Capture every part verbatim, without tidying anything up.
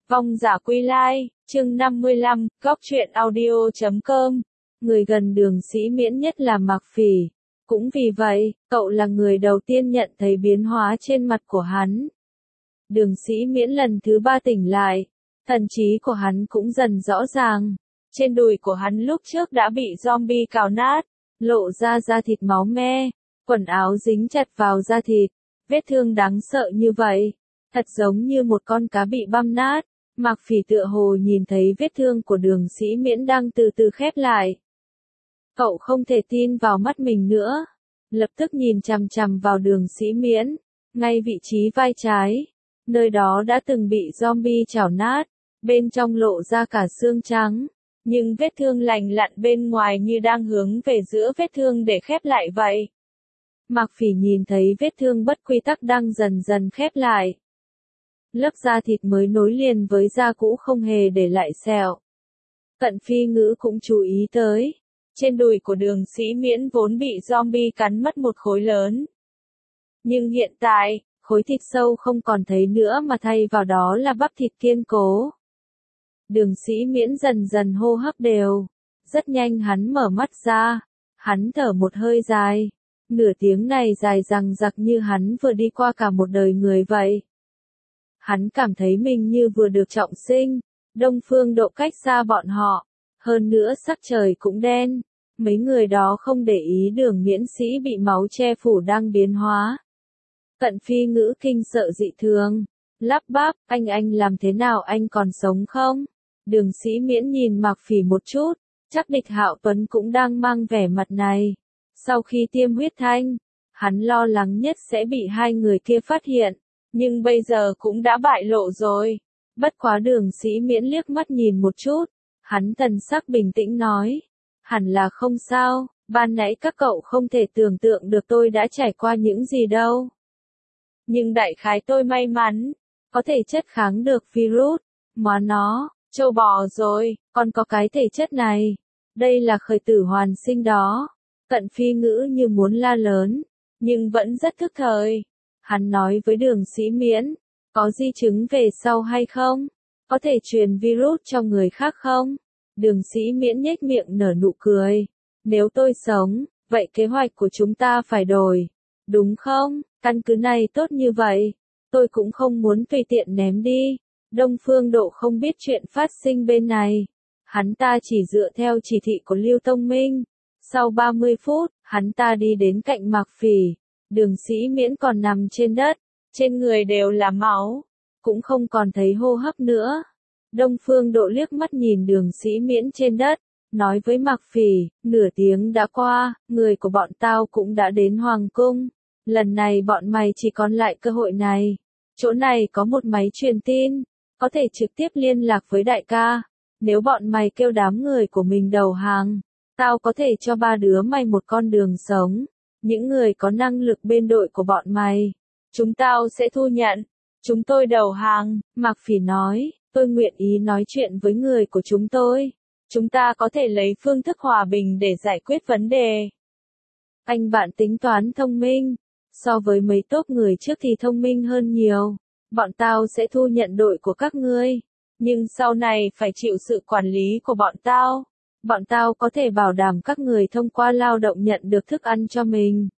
Vong giả quy lai, chương năm mươi lăm, góc truyện audio chấm com. Người gần Đường Sĩ Miễn nhất là Mạc Phỉ. Cũng vì vậy, cậu là người đầu tiên nhận thấy biến hóa trên mặt của hắn. Đường Sĩ Miễn lần thứ ba tỉnh lại, thần trí của hắn cũng dần rõ ràng. Trên đùi của hắn lúc trước đã bị zombie cào nát, lộ ra da thịt máu me, quần áo dính chặt vào da thịt, vết thương đáng sợ như vậy, thật giống như một con cá bị băm nát. Mạc Phỉ tựa hồ nhìn thấy vết thương của Đường Sĩ Miễn đang từ từ khép lại. Cậu không thể tin vào mắt mình nữa, lập tức nhìn chằm chằm vào Đường Sĩ Miễn, ngay vị trí vai trái, nơi đó đã từng bị zombie chảo nát, bên trong lộ ra cả xương trắng, nhưng vết thương lành lặn bên ngoài như đang hướng về giữa vết thương để khép lại vậy. Mạc Phỉ nhìn thấy vết thương bất quy tắc đang dần dần khép lại. Lớp da thịt mới nối liền với da cũ không hề để lại sẹo. Cận Phi Ngữ cũng chú ý tới. Trên đùi của Đường Sĩ Miễn vốn bị zombie cắn mất một khối lớn. Nhưng hiện tại, khối thịt sâu không còn thấy nữa mà thay vào đó là bắp thịt kiên cố. Đường Sĩ Miễn dần dần hô hấp đều. Rất nhanh hắn mở mắt ra. Hắn thở một hơi dài. Nửa tiếng này dài dằng dặc như hắn vừa đi qua cả một đời người vậy. Hắn cảm thấy mình như vừa được trọng sinh, Đông Phương Độ cách xa bọn họ, hơn nữa sắc trời cũng đen, mấy người đó không để ý Đường Miễn Sĩ bị máu che phủ đang biến hóa. Cận Phi Ngữ kinh sợ dị thường, lắp bắp, anh anh làm thế nào, anh còn sống không? Đường Sĩ Miễn nhìn Mạc Phỉ một chút, chắc Địch Hạo Tuấn cũng đang mang vẻ mặt này. Sau khi tiêm huyết thanh, hắn lo lắng nhất sẽ bị hai người kia phát hiện. Nhưng bây giờ cũng đã bại lộ rồi. Bất quá Đường Sĩ Miễn liếc mắt nhìn một chút. Hắn thần sắc bình tĩnh nói. Hẳn là không sao, ban nãy các cậu không thể tưởng tượng được tôi đã trải qua những gì đâu. Nhưng đại khái tôi may mắn, có thể chất kháng được virus. Mà nó, trâu bò rồi, còn có cái thể chất này. Đây là khởi tử hoàn sinh đó. Cận Phi Ngữ như muốn la lớn, nhưng vẫn rất thức thời. Hắn nói với Đường Sĩ Miễn, có di chứng về sau hay không? Có thể truyền virus cho người khác không? Đường Sĩ Miễn nhếch miệng nở nụ cười. Nếu tôi sống, vậy kế hoạch của chúng ta phải đổi. Đúng không? Căn cứ này tốt như vậy. Tôi cũng không muốn tùy tiện ném đi. Đông Phương Độ không biết chuyện phát sinh bên này. Hắn ta chỉ dựa theo chỉ thị của Lưu Tông Minh. Sau ba mươi phút, hắn ta đi đến cạnh Mạc Phỉ. Đường Sĩ Miễn còn nằm trên đất, trên người đều là máu, cũng không còn thấy hô hấp nữa. Đông Phương Độ liếc mắt nhìn Đường Sĩ Miễn trên đất, nói với Mạc Phỉ, nửa tiếng đã qua, người của bọn tao cũng đã đến Hoàng Cung. Lần này bọn mày chỉ còn lại cơ hội này. Chỗ này có một máy truyền tin, có thể trực tiếp liên lạc với đại ca. Nếu bọn mày kêu đám người của mình đầu hàng, tao có thể cho ba đứa mày một con đường sống. Những người có năng lực bên đội của bọn mày, chúng tao sẽ thu nhận. Chúng tôi đầu hàng, Mạc Phỉ nói, tôi nguyện ý nói chuyện với người của chúng tôi. Chúng ta có thể lấy phương thức hòa bình để giải quyết vấn đề. Anh bạn tính toán thông minh, so với mấy tốt người trước thì thông minh hơn nhiều. Bọn tao sẽ thu nhận đội của các ngươi, nhưng sau này phải chịu sự quản lý của bọn tao. Bọn tao có thể bảo đảm các người thông qua lao động nhận được thức ăn cho mình.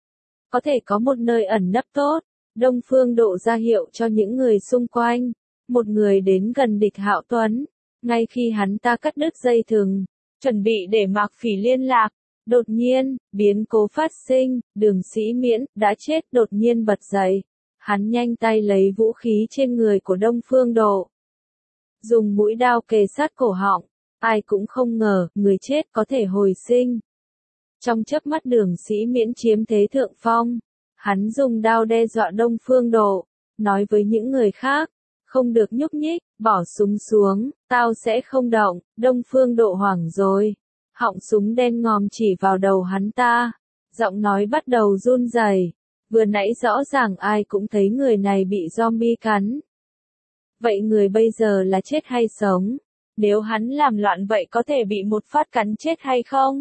Có thể có một nơi ẩn nấp tốt. Đông Phương Độ ra hiệu cho những người xung quanh. Một người đến gần Địch Hạo Tuấn. Ngay khi hắn ta cắt đứt dây thừng, chuẩn bị để Mạc Phỉ liên lạc. Đột nhiên, biến cố phát sinh, Đường Sĩ Miễn đã chết đột nhiên bật dậy. Hắn nhanh tay lấy vũ khí trên người của Đông Phương Độ. Dùng mũi đao kề sát cổ họng. Ai cũng không ngờ, người chết có thể hồi sinh. Trong chớp mắt Đường Sĩ Miễn chiếm thế thượng phong. Hắn dùng đao đe dọa Đông Phương Độ, nói với những người khác, không được nhúc nhích, bỏ súng xuống, tao sẽ không động. Đông Phương Độ hoảng rồi, họng súng đen ngòm chỉ vào đầu hắn ta, giọng nói bắt đầu run rẩy. Vừa nãy rõ ràng ai cũng thấy người này bị zombie cắn. Vậy người bây giờ là chết hay sống? Nếu hắn làm loạn vậy có thể bị một phát cắn chết hay không?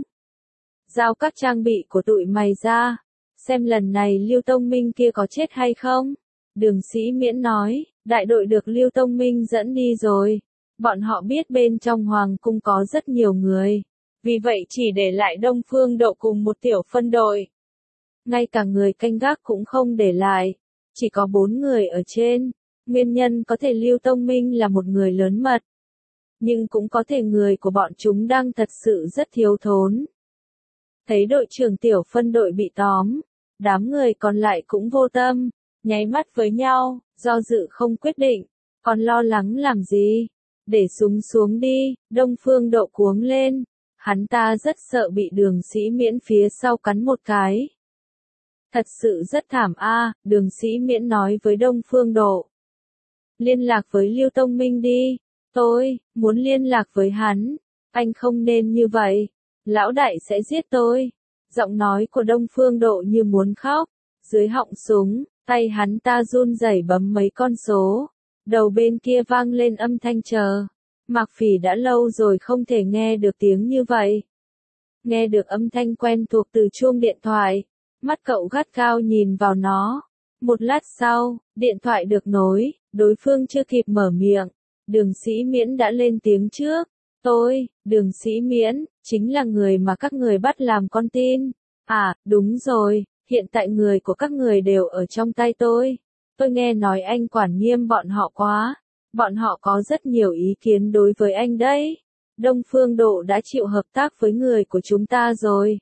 Giao các trang bị của tụi mày ra, xem lần này Lưu Tông Minh kia có chết hay không? Đường Sĩ Miễn nói, Đại đội được Lưu Tông Minh dẫn đi rồi. Bọn họ biết bên trong hoàng cung có rất nhiều người. Vì vậy chỉ để lại Đông Phương Độ cùng một tiểu phân đội. Ngay cả người canh gác cũng không để lại. Chỉ có bốn người ở trên. Nguyên nhân có thể Lưu Tông Minh là một người lớn mật. Nhưng cũng có thể người của bọn chúng đang thật sự rất thiếu thốn. Thấy đội trưởng tiểu phân đội bị tóm. Đám người còn lại cũng vô tâm. Nháy mắt với nhau, do dự không quyết định. Còn lo lắng làm gì? Để súng xuống đi, Đông Phương Độ cuống lên. Hắn ta rất sợ bị Đường Sĩ Miễn phía sau cắn một cái. Thật sự rất thảm a, Đường Sĩ Miễn nói với Đông Phương Độ. Liên lạc với Lưu Tông Minh đi. Tôi, muốn liên lạc với hắn. Anh không nên như vậy. Lão đại sẽ giết tôi. Giọng nói của Đông Phương Độ như muốn khóc. Dưới họng súng, tay hắn ta run rẩy bấm mấy con số. Đầu bên kia vang lên âm thanh chờ. Mạc Phỉ đã lâu rồi không thể nghe được tiếng như vậy. Nghe được âm thanh quen thuộc từ chuông điện thoại. Mắt cậu gắt gao nhìn vào nó. Một lát sau, điện thoại được nối, đối phương chưa kịp mở miệng. Đường Sĩ Miễn đã lên tiếng trước. Tôi, Đường Sĩ Miễn, chính là người mà các người bắt làm con tin. À, đúng rồi, hiện tại người của các người đều ở trong tay tôi. Tôi nghe nói anh quản nghiêm bọn họ quá. Bọn họ có rất nhiều ý kiến đối với anh đấy. Đông Phương Độ đã chịu hợp tác với người của chúng ta rồi.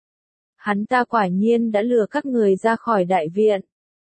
Hắn ta quả nhiên đã lừa các người ra khỏi đại viện.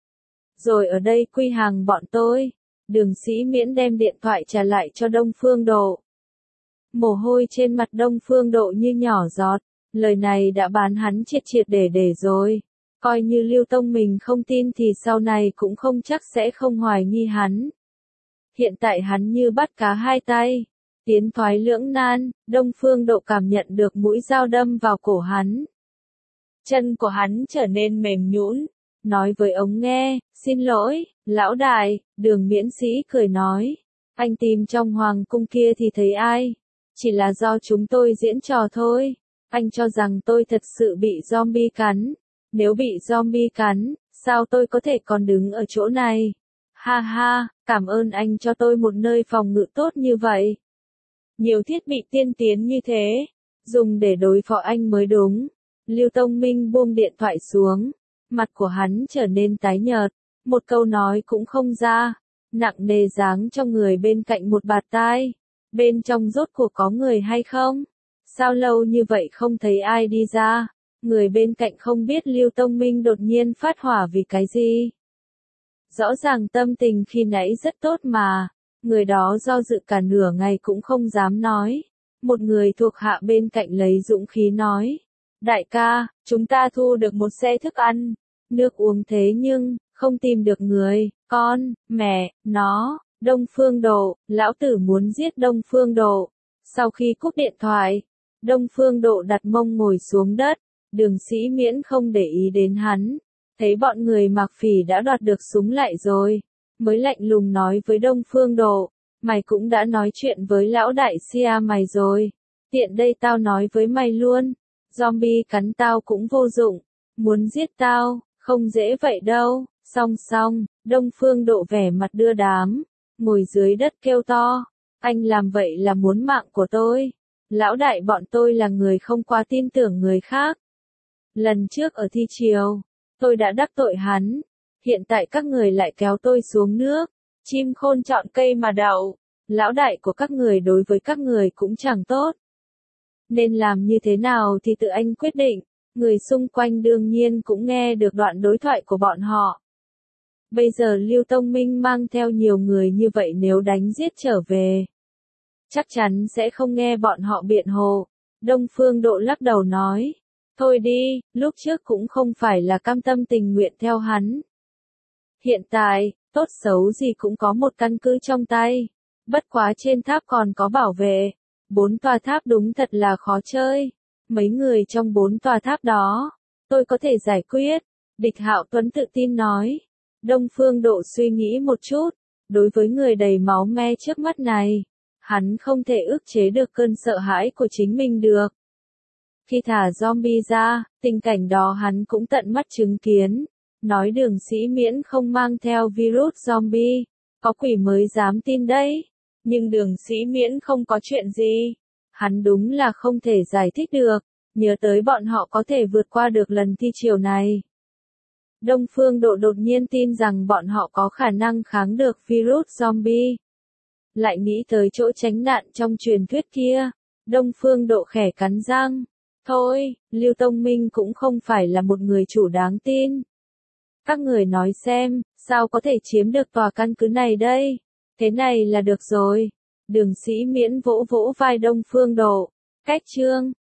Rồi ở đây quy hàng bọn tôi. Đường Sĩ Miễn đem điện thoại trả lại cho Đông Phương Độ. Mồ hôi trên mặt Đông Phương Độ như nhỏ giọt. Lời này đã bán hắn triệt triệt để để rồi. Coi như Lưu Tông mình không tin thì sau này cũng không chắc sẽ không hoài nghi hắn. Hiện tại hắn như bắt cá hai tay. Tiến thoái lưỡng nan, Đông Phương Độ cảm nhận được mũi dao đâm vào cổ hắn. Chân của hắn trở nên mềm nhũn, nói với ống nghe, xin lỗi, lão đại. Đường Miễn Sĩ cười nói, anh tìm trong hoàng cung kia thì thấy ai? Chỉ là do chúng tôi diễn trò thôi. Anh cho rằng tôi thật sự bị zombie cắn. Nếu bị zombie cắn, sao tôi có thể còn đứng ở chỗ này? Ha ha, cảm ơn anh cho tôi một nơi phòng ngự tốt như vậy. Nhiều thiết bị tiên tiến như thế, dùng để đối phó anh mới đúng. Lưu Tông Minh buông điện thoại xuống, mặt của hắn trở nên tái nhợt, một câu nói cũng không ra, nặng nề giáng cho người bên cạnh một bạt tai. Bên trong rốt cuộc có người hay không? Sao lâu như vậy không thấy ai đi ra? Người bên cạnh không biết Lưu Tông Minh đột nhiên phát hỏa vì cái gì. Rõ ràng tâm tình khi nãy rất tốt mà. Người đó do dự cả nửa ngày cũng không dám nói. Một người thuộc hạ bên cạnh lấy dũng khí nói. Đại ca, chúng ta thu được một xe thức ăn, nước uống thế nhưng, không tìm được người, con, mẹ, nó, Đông Phương Độ, lão tử muốn giết Đông Phương Độ. Sau khi cúp điện thoại, Đông Phương Độ đặt mông ngồi xuống đất, Đường Sĩ Miễn không để ý đến hắn. Thấy bọn người Mạc Phỉ đã đoạt được súng lại rồi, mới lạnh lùng nói với Đông Phương Độ, mày cũng đã nói chuyện với lão đại Sia mày rồi, tiện đây tao nói với mày luôn, zombie cắn tao cũng vô dụng, muốn giết tao, không dễ vậy đâu. Song song, Đông Phương Độ vẻ mặt đưa đám, ngồi dưới đất kêu to, anh làm vậy là muốn mạng của tôi. Lão đại bọn tôi là người không quá tin tưởng người khác. Lần trước ở thi triều, tôi đã đắc tội hắn, hiện tại các người lại kéo tôi xuống nước, chim khôn chọn cây mà đậu, lão đại của các người đối với các người cũng chẳng tốt. Nên làm như thế nào thì tự anh quyết định, người xung quanh đương nhiên cũng nghe được đoạn đối thoại của bọn họ. Bây giờ Lưu Tông Minh mang theo nhiều người như vậy nếu đánh giết trở về, chắc chắn sẽ không nghe bọn họ biện hộ. Đông Phương Độ lắc đầu nói, thôi đi, lúc trước cũng không phải là cam tâm tình nguyện theo hắn. Hiện tại, tốt xấu gì cũng có một căn cứ trong tay, bất quá trên tháp còn có bảo vệ, bốn tòa tháp đúng thật là khó chơi, mấy người trong bốn tòa tháp đó, tôi có thể giải quyết, Địch Hạo Tuấn tự tin nói. Đông Phương Độ suy nghĩ một chút, đối với người đầy máu me trước mắt này, hắn không thể ức chế được cơn sợ hãi của chính mình được. Khi thả zombie ra, tình cảnh đó hắn cũng tận mắt chứng kiến, nói Đường Sĩ Miễn không mang theo virus zombie, có quỷ mới dám tin đấy. Nhưng Đường Sĩ Miễn không có chuyện gì. Hắn đúng là không thể giải thích được, nhớ tới bọn họ có thể vượt qua được lần thi chiều này. Đông Phương Độ đột nhiên tin rằng bọn họ có khả năng kháng được virus zombie. Lại nghĩ tới chỗ tránh nạn trong truyền thuyết kia. Đông Phương Độ khẽ cắn răng. Thôi, Lưu Tông Minh cũng không phải là một người chủ đáng tin. Các người nói xem, sao có thể chiếm được tòa căn cứ này đây? Thế này là được rồi. Đường Sĩ Miễn vỗ vỗ vai Đông Phương Độ. Cách chương